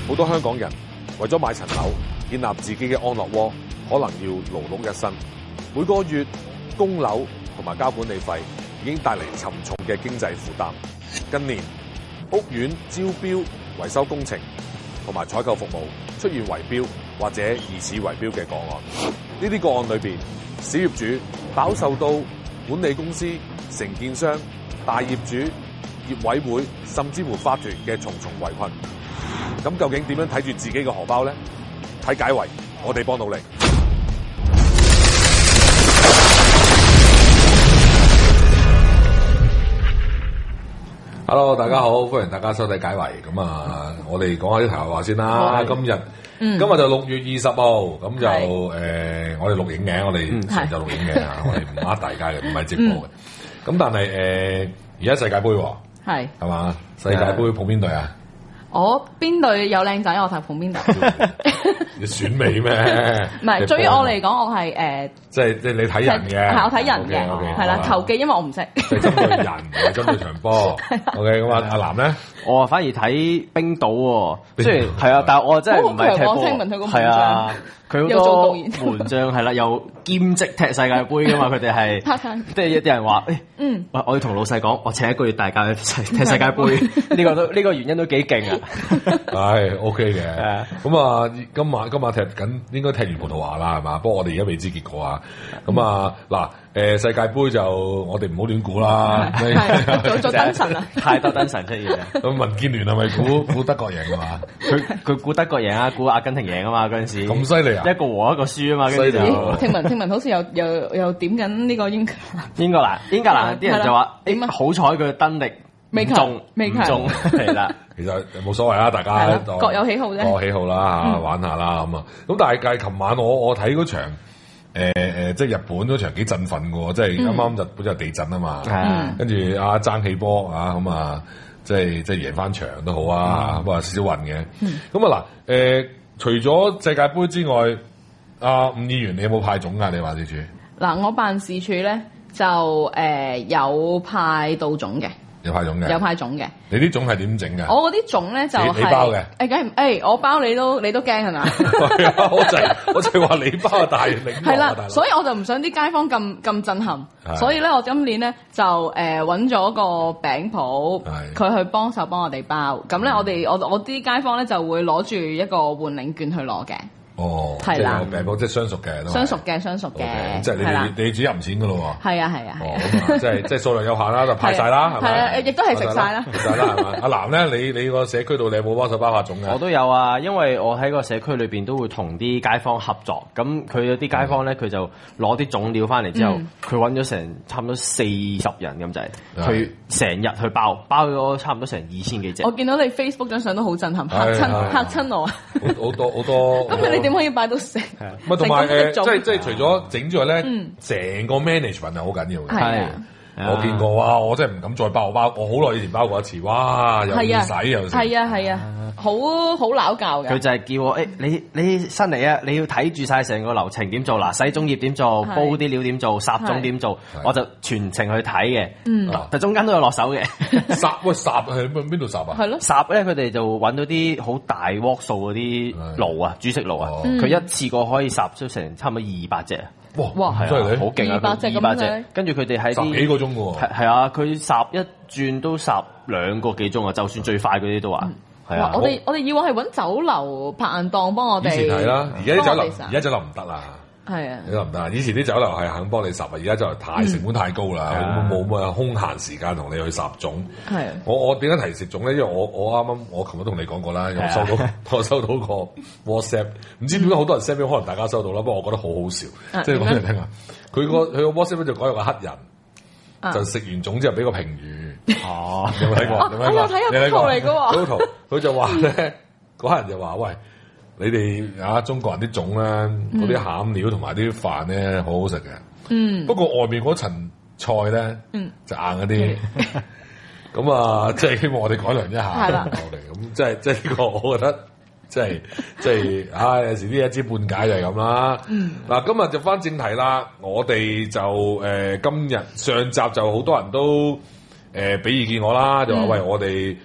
好多香港人為咗買層樓，建立自己嘅安樂窩，可能要勞碌一生，每個月供樓同埋交管理費已經帶嚟沉重嘅經濟負擔。近年屋苑招標、維修工程同埋採購服務出現圍標或者疑似圍標嘅個案，呢啲個案裏邊，小業主飽受到管理公司、承建商、大業主、業委會甚至乎法團嘅重重圍困。咁究竟點樣睇住自己嘅荷包呢？睇解圍，我哋幫到你。Hello， 大家好，歡迎大家收睇解圍。咁啊，我哋講下啲題外話先啦。今日就6月20號，咁就我哋錄影嘅，我哋上晝錄影嘅，我哋唔呃大家嘅，唔係直播嘅。咁但係而家世界盃喎，係嘛？世界盃捧邊隊啊？ 我邊隊有靚仔，我睇捧邊隊。 你選美咩？ 唔係，對於我嚟講，我係即係你睇人嘅， 係我睇人嘅，係啦，球技，因為我唔識。 係針對人，唔係針對場波。OK，咁阿南咧， 我反而睇冰島喎，雖然係啊，但係我真係唔係踢波。係啊，佢好多門將係啦，又兼職踢世界盃噶嘛，佢哋係即係一啲人話我要同老細講，我請一個月大假去踢世界盃，呢個原因都幾勁啊！ 係 OK 嘅，咁啊，今晚踢緊，應該踢完葡萄牙啦，係嘛？不過我哋而家未知結果啊。咁啊，嗱，世界盃就我哋唔好亂估啦。 做燈神啊！ 太多燈神出現啦。 咁民建聯係咪估德國贏㗎嘛？ 佢估德國贏啊，估阿根廷贏啊嘛，嗰陣時。 咁犀利啊！ 一個和一個輸啊嘛，跟住就。 聽聞好似又點緊呢個英格蘭啲人就話好彩佢燈力未中，係啦。 其實冇所謂啦，大家各有喜好啫， 各有喜好啦嚇，玩下啦咁啊。咁但係琴晚我睇嗰場即係日本嗰場幾振奮嘅喎，即係啱啱日本就地震啊嘛，跟住爭起波啊咁啊，即係贏翻場都好啊，不過少少運嘅。咁啊嗱除咗世界盃之外，伍議員你有冇派種㗎？你辦事處嗱，我辦事處咧就有派到種嘅。 有派種嘅，你啲種係點整㗎？ 我嗰啲種咧就係你包嘅，梗係我包你都驚係咪？ 係啊，我就話你包大領。 係啦，所以我就唔想啲街坊咁震撼，所以咧我今年咧就揾咗個餅鋪，佢去幫手幫我哋包。咁咧我啲街坊咧就會攞住一個換領券去攞嘅。哦，係啦， 餅鋪即係相熟嘅，相熟嘅，即係你自己入錢噶咯喎。 係啊。 即係數量有限啦，就派晒啦，係咪？ 係啊，亦都係食晒啦。 食晒啦，係嘛？阿南咧，你個社區度你有冇幫手包下種嘅？ 我都有啊，因為我喺個社區裏邊都會同啲街坊合作。咁佢有啲街坊咧，佢就攞啲種料翻嚟之後，佢揾咗成差唔多40人咁滯，佢成日去包咗差唔多成2000幾隻。 我見到你 Facebook 張相都好震撼，嚇親我。 好多。 咁你點可以擺到成？ 唔係同埋即係除咗整之外咧，成個 management 係好緊要嘅。係啊，我見過哇！我真係唔敢再包，我好耐以前包過一次，哇！又要洗又係啊，好撈教嘅。 佢就係叫我你新嚟啊，你要睇住晒成個流程點做嗱，洗種葉點做，煲啲料點做，霎種點做，我就全程去睇嘅。但中間都有落手嘅。 霎係邊度霎啊？係咯， 霎咧佢哋就揾到啲好大鍋數嗰啲爐啊，煮食爐啊，佢一次過可以霎出成差唔多200隻。 哇， 係啊， 好勁啊！200隻，跟住佢哋喺 10幾個鐘嘅喎。 係啊，佢霎一轉都霎2個幾鐘啊！就算最快嗰啲都話。係啊， 我哋以往係揾酒樓拍硬檔幫我哋。 以前係啦，而家酒樓唔得啦。係啊，唔得。以前啲酒樓係肯幫你霎啊，而家就太成本太高啦，冇乜空閒時間同你去霎種。係。我點解提食種咧？因為我啱啱我琴日都同你講過啦，我收到個 WhatsApp， 唔知點解好多人 send 俾我，可能大家收到啦，不過我覺得好好笑，即係講俾你聽下。佢個 WhatsApp 就講有個黑人，就食完種之後俾個評語。哦，有冇睇過？ 我有睇過圖嚟嘅喎。 嗰圖佢就話咧，嗰黑人就話：喂，你哋中國人啲種咧，嗰啲餡料同埋啲飯咧，好好食嘅。不過外面嗰層菜咧，就硬一啲。咁啊，即係希望我哋改良一下。係啦。咁即係呢個，我覺得即係，有時啲一知半解就係咁啦。嗱，今日就翻正題啦。我哋就今日上集就好多人都俾意見我啦，就話喂，我哋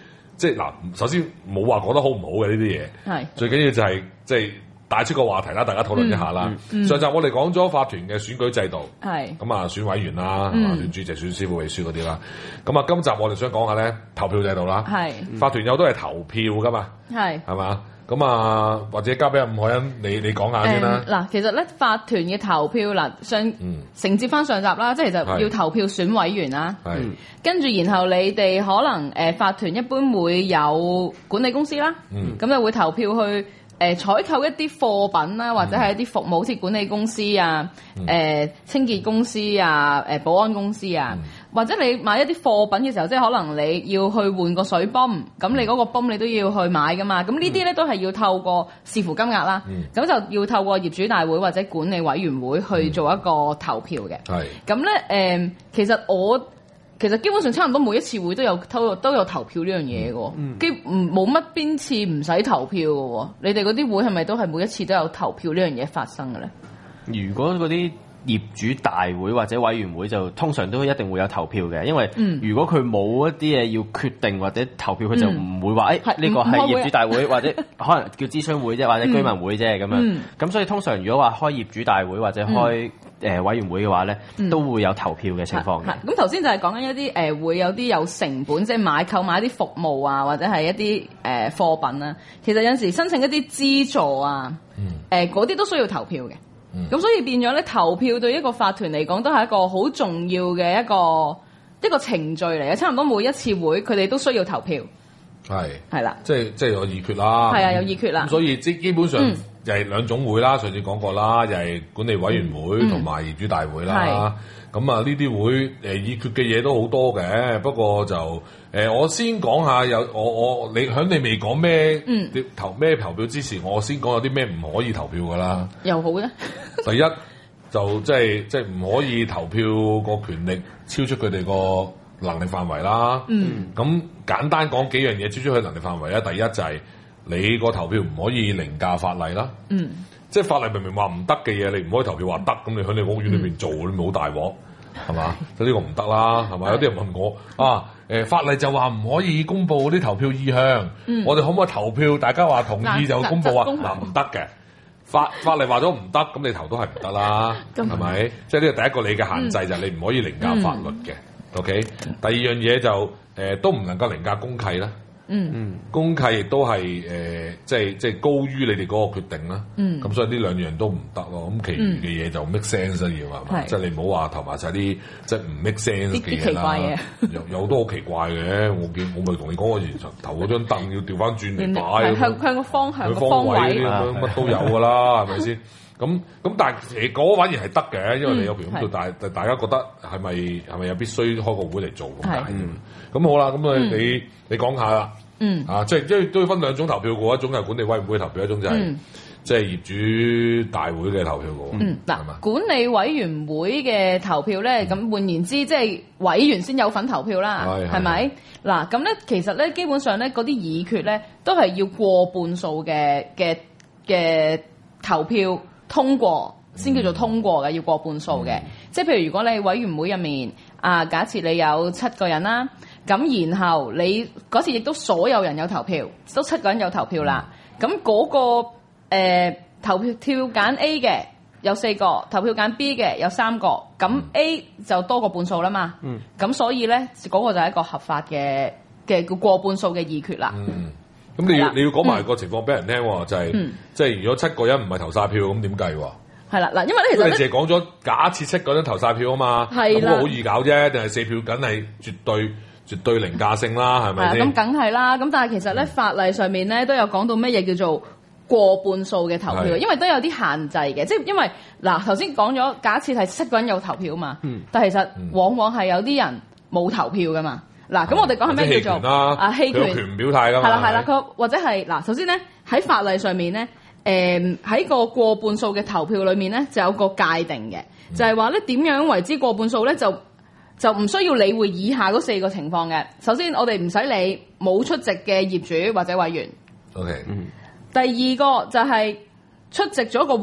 即係嗱，首先冇話講得好唔好嘅呢啲嘢，最緊要就係即係帶出個話題啦，大家討論一下啦。上集我哋講咗法團嘅選舉制度，咁啊選委員啦，選主席、選師傅、秘書嗰啲啦。咁啊今集我哋想講下咧投票制度啦。法團有都係投票噶嘛，係嘛？咁啊，或者交俾阿伍凱欣你講下先啦。 嗱，其實咧法團嘅投票嗱，承接翻上集啦，即係其實要投票選委員啦。跟住然後你哋可能法團一般會有管理公司啦，咁就會投票去採購一啲貨品啦，或者係一啲服務，好似管理公司啊、清潔公司啊、保安公司啊。或者你買一啲貨品嘅時候，即係可能你要去換個水泵，咁你嗰個泵你都要去買噶嘛。咁呢啲咧都係要透過視乎金額啦，咁就要透過業主大會或者管理委員會去做一個投票嘅。咁咧其實基本上差唔多每一次會都有投票呢樣嘢嘅，冇乜邊次唔使投票嘅喎。你哋嗰啲會係咪都係每一次都有投票呢樣嘢發生嘅咧？ 如果嗰啲業主大會或者委員會就通常都一定會有投票嘅，因為如果佢冇一啲嘢要決定或者投票，佢就唔會話呢個係業主大會或者可能叫諮詢會啫，或者居民會啫咁樣。咁所以通常如果話開業主大會或者開委員會嘅話咧，都會有投票嘅情況嘅。 咁頭先就係講緊一啲會有啲有成本，即係購買一啲服務啊，或者係一啲貨品啊。其實有陣時申請一啲資助啊，嗰啲都需要投票嘅。咁所以變咗咧，投票對一個法團嚟講都係一個好重要嘅一個程序嚟嘅。差唔多每一次會，佢哋都需要投票。係啦，即係有議決啦。 係啊，有議決啦。 咁所以基本上就係兩種會啦。上次講過啦，又係管理委員會同埋業主大會啦。咁啊，呢啲會議決嘅嘢都好多嘅。不過就我先講下你未講咩投票之前，我先講有啲咩唔可以投票噶啦。 又好咧。 第一就即係唔可以投票個權力超出佢哋個能力範圍啦。咁簡單講幾樣嘢超出佢能力範圍咧。第一就係你個投票唔可以凌駕法例啦。即係法例明明話唔得嘅嘢，你唔可以投票話得，咁你喺你屋苑裏邊做，你咪好大鑊，係嘛？咁呢個唔得啦，係嘛？有啲人問我法例就話唔可以公佈啲投票意向，我哋可唔可以投票？大家話同意就公佈啊？嗱，唔得嘅，法例話咗唔得，咁你投都係唔得啦，係咪？即係呢個第一個你嘅限制就係你唔可以凌駕法律嘅。OK，第二樣嘢就都唔能夠凌駕公契啦。公契亦都係即係高於你哋嗰個決定啦。咁所以呢兩樣都唔得咯。咁其餘嘅嘢就 make sense 要係嘛？即係你唔好話投埋晒啲即係唔 make sense 嘅嘢啦。有都好奇怪嘅。我咪同你講，我以前投嗰張凳要調翻轉嚟擺， 向個方向、 個方位乜都有㗎啦，係咪先？咁但係嗰反而係得嘅，因為你有權咁做，但係大家覺得係咪有必須開個會嚟做咁解？咁好啦，咁你講下啦。即係都要分兩種投票嘅，一種係管理委員會投票，一種就係即係業主大會嘅投票嘅。 嗱，管理委員會嘅投票咧，咁換言之，即係委員先有份投票啦，係咪？嗱，咁咧其實咧，基本上咧嗰啲議決咧都係要過半數嘅投票通過先叫做通過嘅，要過半數嘅。即係譬如如果你委員會入面假設你有7個人啦。咁然後你嗰次亦都所有人有投票，都7個人有投票啦。咁嗰個投票揀 A 嘅有4個，投票揀 B 嘅有3個，咁 A 就多過半數啦嘛。咁所以咧嗰個就係一個合法嘅過半數嘅議決啦。 咁你要講埋個情況俾人聽喎，就係即係如果7個人唔係投晒票，咁點計喎？係啦，嗱，因為咧其實你淨係講咗假設7個人投晒票啊嘛，咁個好易搞啫，定係4票梗係絕對凌駕性啦，係咪先？咁梗係啦。咁但係其實咧，法例上面咧都有講到咩嘢叫做過半數嘅投票，因為都有啲限制嘅。即係因為嗱，頭先講咗，假設係7個人有投票嘛，但係其實往往係有啲人冇投票噶嘛。嗱，咁我哋講係咩叫做棄權？ 棄權唔表態噶嘛。 係啦，佢或者係嗱，首先咧喺法例上面咧，喺個過半數嘅投票裏面咧就有個界定嘅，就係話咧點樣為之過半數咧就唔需要理會以下嗰4個情況嘅。首先，我哋唔使理冇出席嘅業主或者委員。 OK。 第二個就係出席咗個會，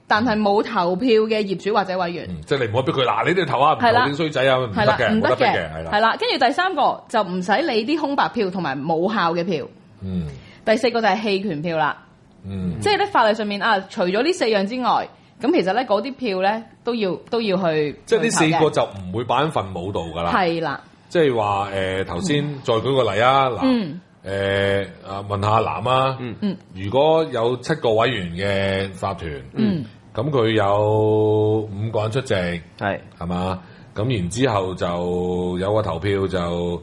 但係冇投票嘅業主或者委員。 即係你唔可以逼佢嗱，你哋投啊，唔投啲衰仔啊，唔得嘅， 唔得嘅， 係啦。 係啦，跟住第三個就唔使理啲空白票同埋冇效嘅票。第四個就係棄權票啦。即係咧法例上面啊，除咗呢4樣之外，咁其實咧嗰啲票咧都要去。即係呢4個就唔會擺喺份簿度㗎啦。係啦。即係話頭先再舉個例啊，嗱問下阿南啊，如果有7個委員嘅法團，咁佢有5個人出席，係嘛？咁然之後就有個投票就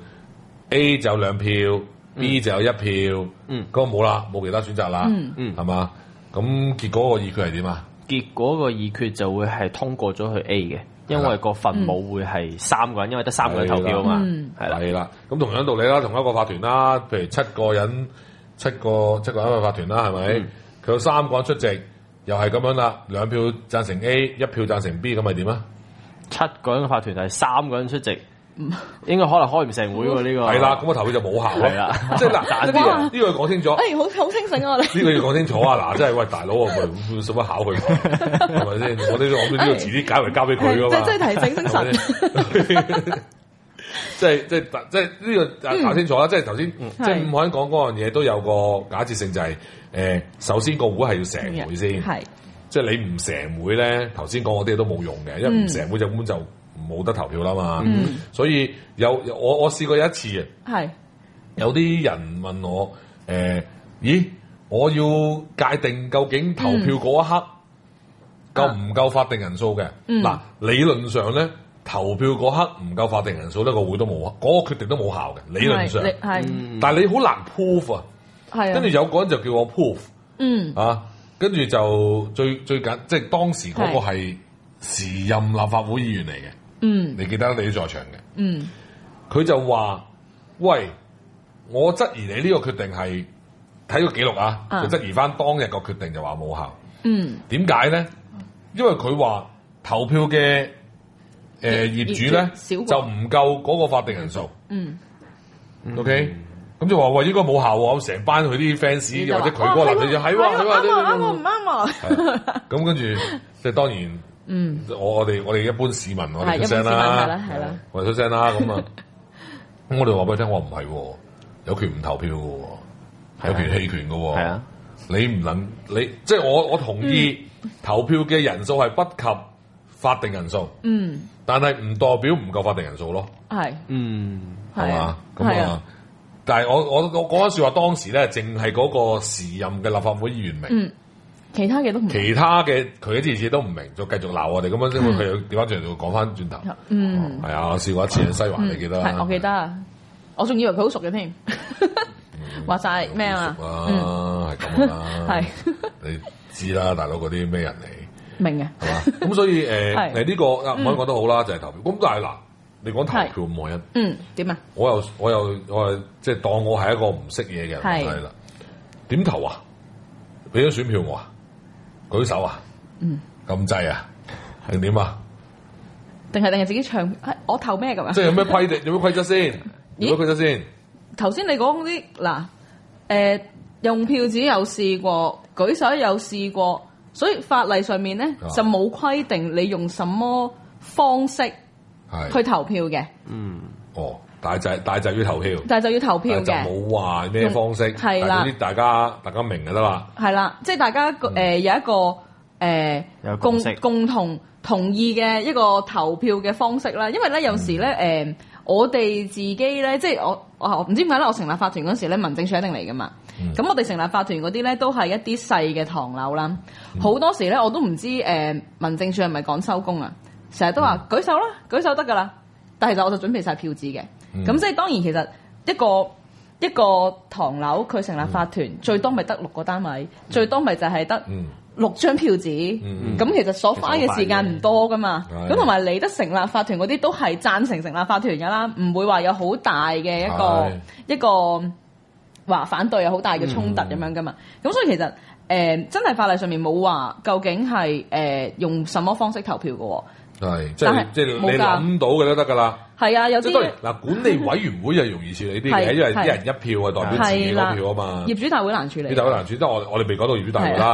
A 就有2票。B 就有1票，咁冇啦，冇其他選擇啦，係嘛？咁結果個議決係點啊？ 結果個議決就會係通過咗去 A 嘅，因為個分母會係3個人，因為得3個人投票啊嘛，係啦。咁同樣道理啦，同一個法團啦，譬如7個人7個人嘅法團啦，係咪？佢有3個人出席，又係咁樣啦，2票贊成 A， 1票贊成 B， 咁咪點啊？7個人嘅法團係3個人出席。應該可能開唔成會喎呢個。係啦，咁個投票就冇效咯。係啦，即係嗱，呢個要講清楚。好清醒啊！你呢個要講清楚啊！嗱，即係喂大佬，我咪使乜考佢？係咪先？我呢個遲啲解為交俾佢噶嘛。即係提醒精神。即係呢個搞清楚啦。即係頭先，即係伍凱講嗰樣嘢都有個假設性，就係首先個會係要成會先。係。即係你唔成會咧，頭先講嗰啲嘢都冇用嘅，因為唔成會就根本就冇得投票啦嘛，所以我試過有一次啊，有啲人問我咦，我要界定究竟投票嗰一刻夠唔夠法定人數嘅？嗱，理論上咧，投票嗰刻唔夠法定人數咧，個會都冇，嗰個決定都冇效嘅，理論上。但係你好難 proof 啊，跟住有個人就叫我 proof，跟住就最緊，即係當時嗰個係時任立法會議員嚟嘅。你記得你都在場嘅。佢就話：喂，我質疑你呢個決定係睇個記錄啊，就質疑翻當日個決定就話冇效。點解咧？因為佢話投票嘅業主咧就唔夠嗰個法定人數。OK，咁就話喂應該冇效喎，成班佢啲 fans 或者佢嗰個男仔就係喎，啱唔啱啊？咁跟住即係當然。我哋一般市民我哋出聲啦，我哋出聲啦，咁啊，咁我哋話俾佢聽，我唔係喎，有權唔投票嘅喎，有權棄權嘅喎，係啊，你唔能你即係我同意投票嘅人數係不及法定人數，但係唔代表唔夠法定人數咯，係嘛，咁啊，但係我講緊説話當時咧，淨係嗰個時任嘅立法會議員明。其他嘅都唔明，其他嘅佢一啲嘢都唔明，就繼續鬧我哋咁樣，因為佢又調翻轉就講翻轉頭。係啊，我試過一次喺西環，你記得啦？我記得啊，我仲以為佢好熟嘅添，話晒咩啊？係咁啦，係你知啦，大佬嗰啲咩人嚟？明嘅係嘛？咁所以呢個唔可以講得好啦，就係投票。咁但係嗱，你講投票咁冇人，點啊？我又即係當我係一個唔識嘢嘅人係啦，點投啊？俾咗選票我啊？舉手啊？咁滯啊？定點啊？定係自己唱？我投咩咁啊？即係有咩規定？有咩規則先？有咩規則先？頭先你講嗰啲嗱，用票紙有試過，舉手有試過，所以法例上面咧就冇規定你用什麼方式去投票嘅。哦，但係就要投票，但係就要投票嘅，就冇話咩方式，係啦，啲大家明就得啦。係啦，即係大家有一個共同意嘅一個投票嘅方式啦。因為咧有時咧我哋自己咧，即係我唔知點解咧，我成立法團嗰時咧，民政處一定嚟噶嘛。咁我哋成立法團嗰啲咧，都係一啲細嘅唐樓啦。好多時咧，我都唔知民政處係咪趕收工啊？成日都話舉手啦，舉手得噶啦。但係其實我就準備晒票紙嘅。咁即係當然其實一個唐樓佢成立法團，最多咪得6個單位，最多咪就係得6張票紙。咁其實所花嘅時間唔多噶嘛。咁同埋嚟得成立法團嗰啲都係贊成成立法團噶啦，唔會話有好大嘅一個話反對有好大嘅衝突咁樣噶嘛。咁所以其實真係法例上面冇話究竟係用什麼方式投票嘅喎。係，即係你諗到嘅都得㗎啦。係啊，有啲嗱管理委員會就容易處理啲嘅，因為一人一票係代表自己嗰票啊嘛。業主大會難處理。業主大會難處理，即係我哋未講到業主大會啦。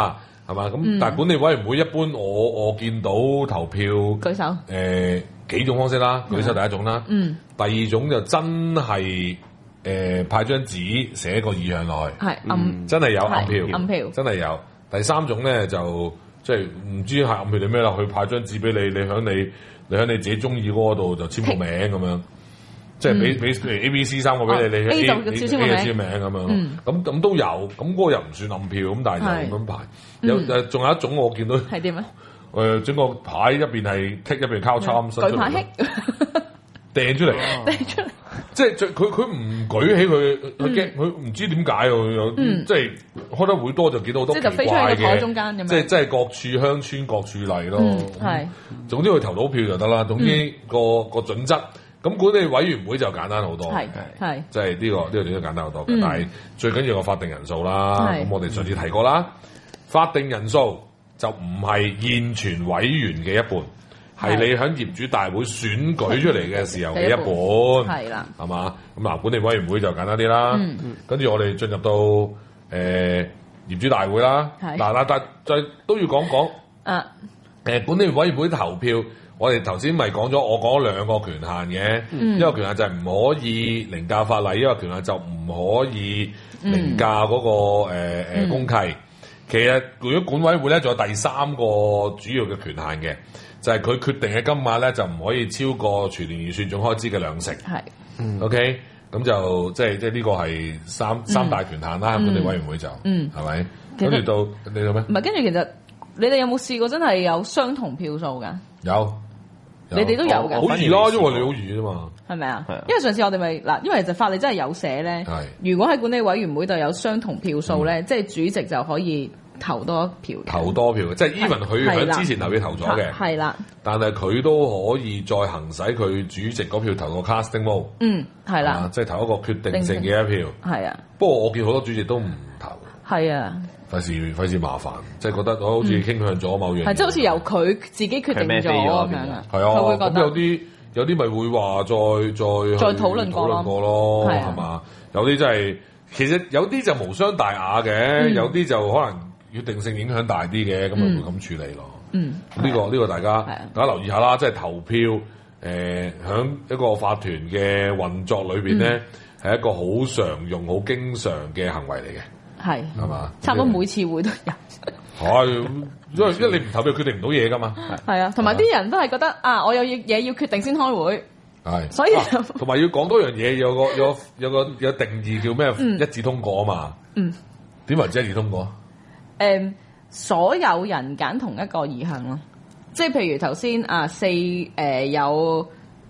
係嘛？咁但係管理委員會一般我見到投票舉手幾種方式啦，舉手第一種啦，第二種就真係派張紙寫個意向落去，真係有暗票，真係有。第三種咧就即係唔知係暗票定咩啦，佢派張紙俾你，你喺你自己中意嗰度就簽個名咁樣，即係俾譬如 A、B、C 3個俾你，你 A 就簽名咁樣，咁都有，咁嗰個又唔算暗票，咁但係就咁樣排。仲有一種我見到係點咧？ 整個牌一邊係剔一邊交叉咁伸出嚟，掟出嚟，即係佢唔舉起佢驚，佢唔知點解喎，即係開得會多就見到好多奇怪嘅，即係各處鄉村各處例咯。係，總之佢投到票就得啦。總之個準則，咁管理委員會就簡單好多。係，即係呢個點都簡單好多嘅。但係最緊要個法定人數啦。咁我哋上次提過啦，法定人數就唔係現存委員嘅一半。係你喺業主大會選舉出嚟嘅時候嘅一半，係啦，係嘛？咁嗱，管理委員會就簡單啲啦。跟住我哋進入到業主大會啦。嗱，但係都要講講。管理委員會投票，我哋頭先咪講咗，我講咗兩個權限嘅。一個權限就係唔可以凌駕法例，一個權限就唔可以凌駕嗰個公契。其實如果管委會咧，仲有第三個主要嘅權限嘅。就係佢決定嘅金額咧，就唔可以超過全年預算總開支嘅2成。係，OK，咁就即係呢個係三大權限啦。管理委員會就，係咪？跟住到你到咩？ 唔係，跟住其實你哋有冇試過真係有相同票數㗎？ 有， 你哋都有㗎。 好易啦，因為你好易啫嘛。係咪啊？因為上次我哋咪嗱，因為就法例真係有寫咧。係。如果喺管理委員會度有相同票數咧，即係主席就可以投多票， 即係 even 佢喺之前投票投咗嘅，係啦，但係佢都可以再行使佢主席嗰票投個 casting vote， 係啦， 即係投一個決定性嘅一票，係啊。不過我見好多主席都唔投，係啊，費事麻煩，即係覺得好似傾向咗某樣，係即係好似由佢自己決定咗咁樣啊，係啊，咁有啲咪會話再討論過咯，係嘛？有啲真係其實有啲就無傷大雅嘅，有啲就可能決定性影響大啲嘅，咁咪會咁處理咯。呢個大家留意下啦，即係投票響一個法團嘅運作裏邊咧，係一個好常用、好經常嘅行為嚟嘅。係嘛？差唔多每次會都有。係，因為你唔投票決定唔到嘢噶嘛。係啊，同埋啲人都係覺得啊，我有嘢要決定先開會。係，所以同埋要講多樣嘢，有定義叫咩？一致通過啊嘛。點為之一致通過？所有人揀同一個意向咯，即係譬如頭先有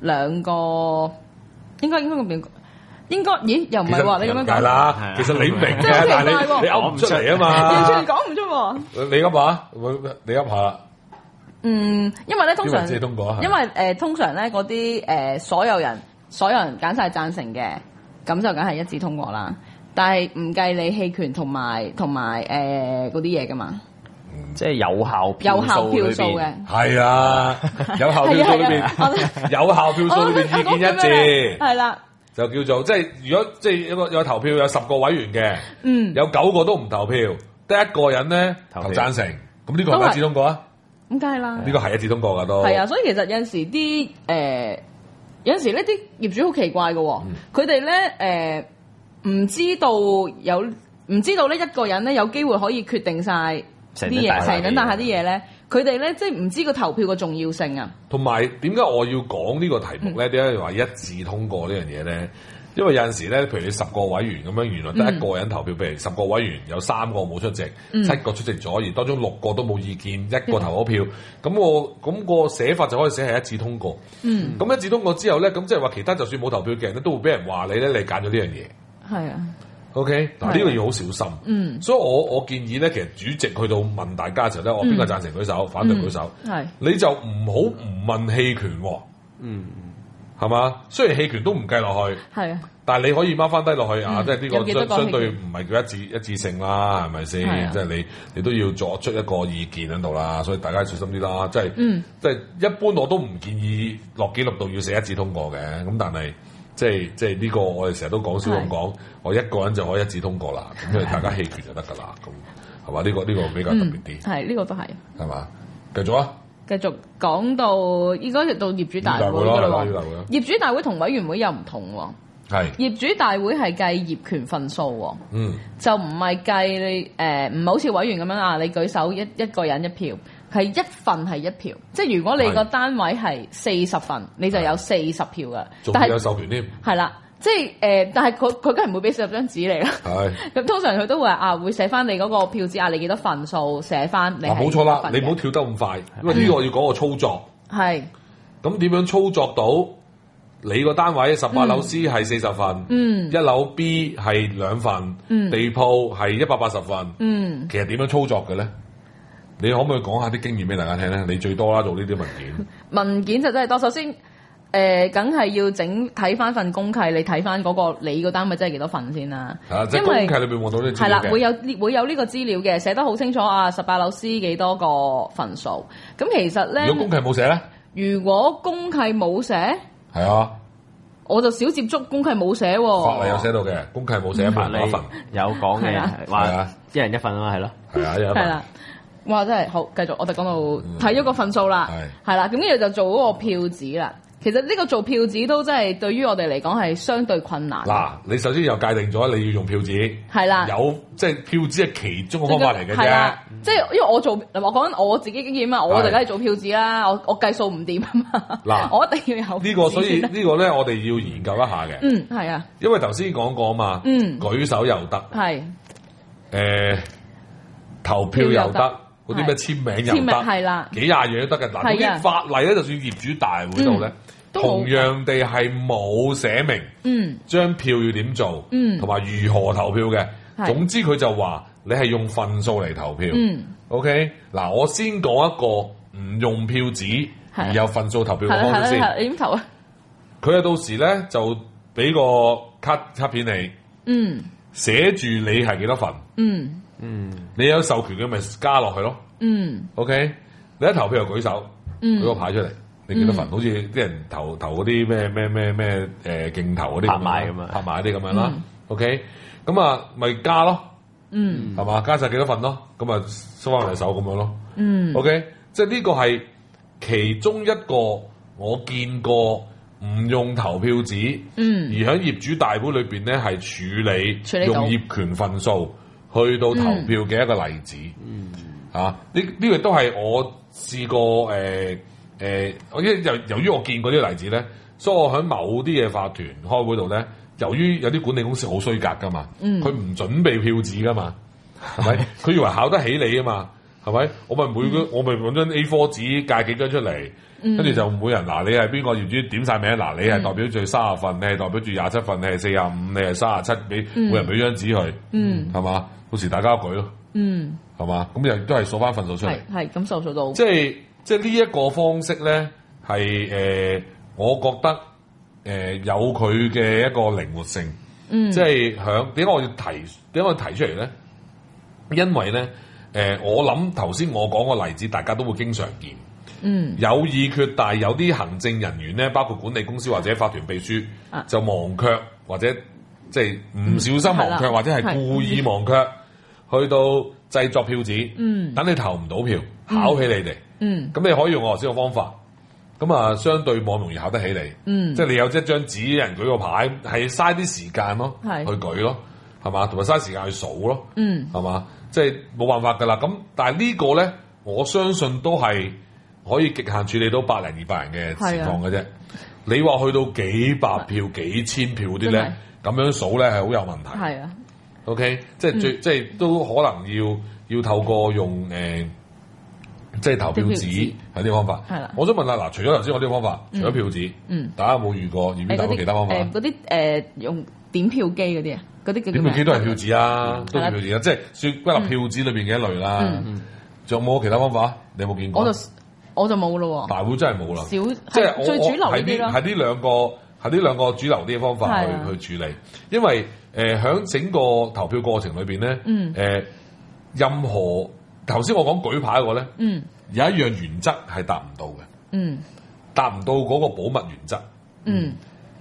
2個，應該咁樣，咦又唔係喎？你咁樣講啦，其實你明嘅，但係你噏唔出嚟啊嘛，完全講唔出喎。你噏下，你噏下啦。因為咧通常，因為通常咧嗰啲所有人揀晒贊成嘅，咁就梗係一致通過啦。但係唔計你棄權同埋嗰啲嘢噶嘛，即係有效票數嘅，係啊，有效票數裏邊，有效票數裏邊意見一致，係啦，就叫做即係如果即係有投票有10個委員嘅，有9個都唔投票，得1個人咧投贊成，咁呢個係咪一致通過啊？咁梗係啦，呢個係一致通過噶都係啊，所以其實有陣時呢啲業主好奇怪嘅，佢哋咧唔知道呢一個人咧有機會可以決定晒啲嘢，成緊大廈啲嘢咧，佢哋咧即係唔知個投票嘅重要性啊。同埋點解我要講呢個題目咧？點解話一致通過呢樣嘢咧？因為有陣時咧，譬如你10個委員咁樣，原來得1個人投票，譬如10個委員有3個冇出席，7個出席咗，而當中6個都冇意見，1個投咗票，咁個寫法就可以寫係一致通過。咁一致通過之後咧，咁即係話其他就算冇投票嘅人咧，都會俾人話你咧，你揀咗呢樣嘢。係啊 ，OK， 嗱呢個要好小心。所以我建議咧，其實主席去到問大家嘅時候咧，我邊個贊成舉手，反對舉手，你就唔好唔問棄權喎。係嘛？雖然棄權都唔計落去，係啊，但係你可以掹翻低落去啊！即係呢個相對唔係叫一致性啦，係咪先？即係你都要作出一個意見喺度啦，所以大家小心啲啦。即係一般我都唔建議落記錄度要寫一致通過嘅。咁但係即係呢個我哋成日都講笑咁講，我一個人就可以一致通過啦。咁大家棄權就得㗎啦。咁係嘛？呢個比較特別啲。 係呢個都係。 係嘛？繼續啊！ 繼續講到應該到業主大會㗎啦喎。業主大會同委員會又唔同喎。 係。業主大會係計業權份數喎。就唔係計你唔係好似委員咁樣啊，你舉手一個人一票。係一份係一票，即係如果你個單位係40份，你就有40票㗎。 仲有授權添。係啦，即係但係佢梗係唔會俾40張紙你啦。係。咁通常佢都會會寫翻你嗰個票紙你幾多份數，寫翻你。冇錯啦， 你唔好跳得咁快，因為呢個要講個操作。係。咁點樣操作到你個單位18樓 C 係40份，1樓 B 係2份，地鋪係180份。其實點樣操作嘅咧？你可唔可以講下啲經驗俾大家聽咧？你最多啦，做呢啲文件。 文件就真係多。首先，梗係要睇翻份公契，你睇翻嗰個你個單位真係幾多份先啦。 即係公契裏邊望到啲資料嘅。 係啦，會有呢個資料嘅，寫得好清楚18樓 C 幾多個份數。咁其實咧， 如果公契冇寫咧？ 如果公契冇寫，係啊，我就少接觸公契冇寫喎。 法例有寫到嘅，公契冇寫一份， 有講嘅，話一人一份啊嘛，係咯。 係啊，一人一份。係啦。 哇！真係好，繼續我哋講到睇咗個份數啦，係啦，咁跟住就做嗰個票紙啦。其實呢個做票紙都真係對於我哋嚟講係相對困難。嗱， 你首先又界定咗你要用票紙， 係啦， 即係票紙係其中個方法嚟嘅啫。 即係因為我講緊我自己經驗啊，我就梗係做票紙啦，我計數唔掂啊嘛。嗱，我一定要有呢個， 所以呢個咧我哋要研究一下嘅。 係啊， 因為頭先講過啊嘛，舉手又得，係投票又得。嗰啲咩簽名又得，係啦，幾廿樣都得嘅。嗱，嗰啲法例咧，就算業主大會度咧，同樣地係冇寫明，張票要點做，同埋如何投票嘅。總之佢就話你係用份數嚟投票。OK， 嗱，我先講一個唔用票紙而有份數投票嘅方式先。 你點投啊？ 佢到時咧就俾個卡片你，寫住你係幾多份。你有授權嘅咪加落去咯。OK， 你一投票就舉手，舉個牌出嚟，你幾多份？好似啲人投嗰啲咩競投嗰啲拍賣咁啊， 拍賣啲咁樣啦。OK， 咁啊咪加咯，係嘛？加晒幾多份咯？咁啊收翻嚟手咁樣咯。OK， 即係呢個係其中一個我見過唔用投票紙，而喺業主大會裏邊咧係處理用業權份數去到投票嘅一個例子，呢個都係我試過由於我見過啲例子咧，所以我喺某啲嘅法團開會度咧，由於有啲管理公司好衰格噶嘛，佢唔準備票紙噶嘛，係咪？佢以為考得起你啊嘛，係咪？我咪揾張 A4 紙界幾張出嚟，跟住就每人嗱，你係邊個業主點晒名，嗱，你係代表住30份，你係代表住27份，你係45，你係37，每人俾張紙佢，係嘛？到時大家舉咯，係嘛？咁又都係數翻份數出嚟， 係咁數到。即係呢一個方式咧，係我覺得有佢嘅一個靈活性，即係點解我要提出嚟咧？因為咧我諗頭先我講個例子，大家都會經常見，有意缺，但係有啲行政人員咧，包括管理公司或者法團秘書，就忘卻或者即係唔小心忘卻，或者係故意忘卻。去到製作票紙，等你投唔到票，考起你哋，咁你可以用我頭先個方法，咁啊相對冇容易考得起你，即係你有一張紙，人舉個牌，係嘥啲時間咯，去舉咯，係嘛，同埋嘥時間去數咯，係嘛，即係冇辦法㗎啦。咁但係呢個咧，我相信都係可以極限處理到100零200人嘅情況嘅啫。你話去到幾百票、幾千票嗰啲咧，咁樣數咧係好有問題。係啊。OK， 即係都可能要透過用即係投票紙係呢個方法。係啦，我想問下嗱，除咗頭先我呢個方法，除咗票紙，大家有冇遇過業主大會其他方法？ 嗰啲用點票機嗰啲啊，嗰啲叫點票機都係票紙啊，都係票紙啊，即係算歸納票紙裏邊嘅一類啦。仲有冇其他方法？你有冇見過？ 我就冇咯。大會真係冇啦。 即係最主流呢啲咯。 係呢兩個主流啲嘅方法去處理，因為喺整個投票過程裏邊咧，任何頭先我講舉牌嗰個咧，有一樣原則係達唔到嘅，達唔到嗰個保密原則，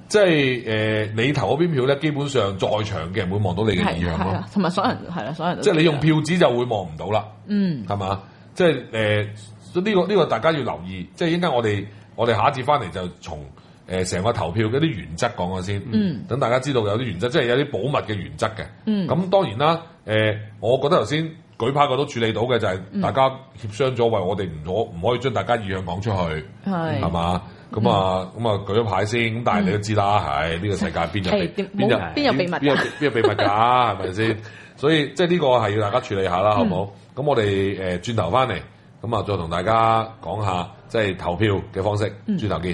即係你投嗰邊票咧，基本上在場嘅人會望到你嘅異樣咯， 同埋所有人係啦，所有人即係你用票紙就會望唔到啦，係嘛？即係呢個大家要留意，即係應該我哋下一節翻嚟就從成個投票嗰啲原則講下先，等大家知道有啲原則，即係有啲保密嘅原則嘅。咁當然啦，我覺得頭先舉牌個都處理到嘅就係大家協商咗，為我哋唔可以將大家意向講出去，係嘛？咁啊舉咗牌先，咁但係你都知啦，係呢個世界邊有秘密㗎，係咪先？所以即係呢個係要大家處理下啦，好唔好？咁我哋轉頭翻嚟，咁啊再同大家講下即係投票嘅方式，轉頭見。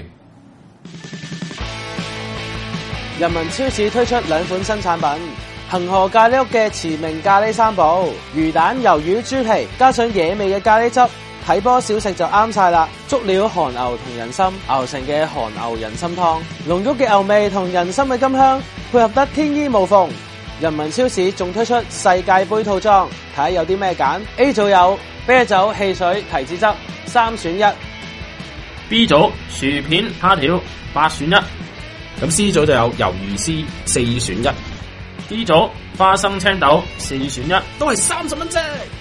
人民超市推出2款新產品，恒河咖喱屋嘅馳名咖喱三寶，魚蛋、魷魚、豬皮，加上野味嘅咖喱汁，睇波小食就啱晒啦！足料韓牛同人參熬成嘅韓牛人參湯，濃郁嘅牛味同人參嘅甘香，配合得天衣無縫。人民超市仲推出世界盃套裝，睇下有啲咩揀。A 組有啤酒、汽水、提子汁，3選1。 B 組薯片、蝦條8選1。咁 C 組就有魷魚絲4選1。D 組花生青豆4選1，都係30蚊啫。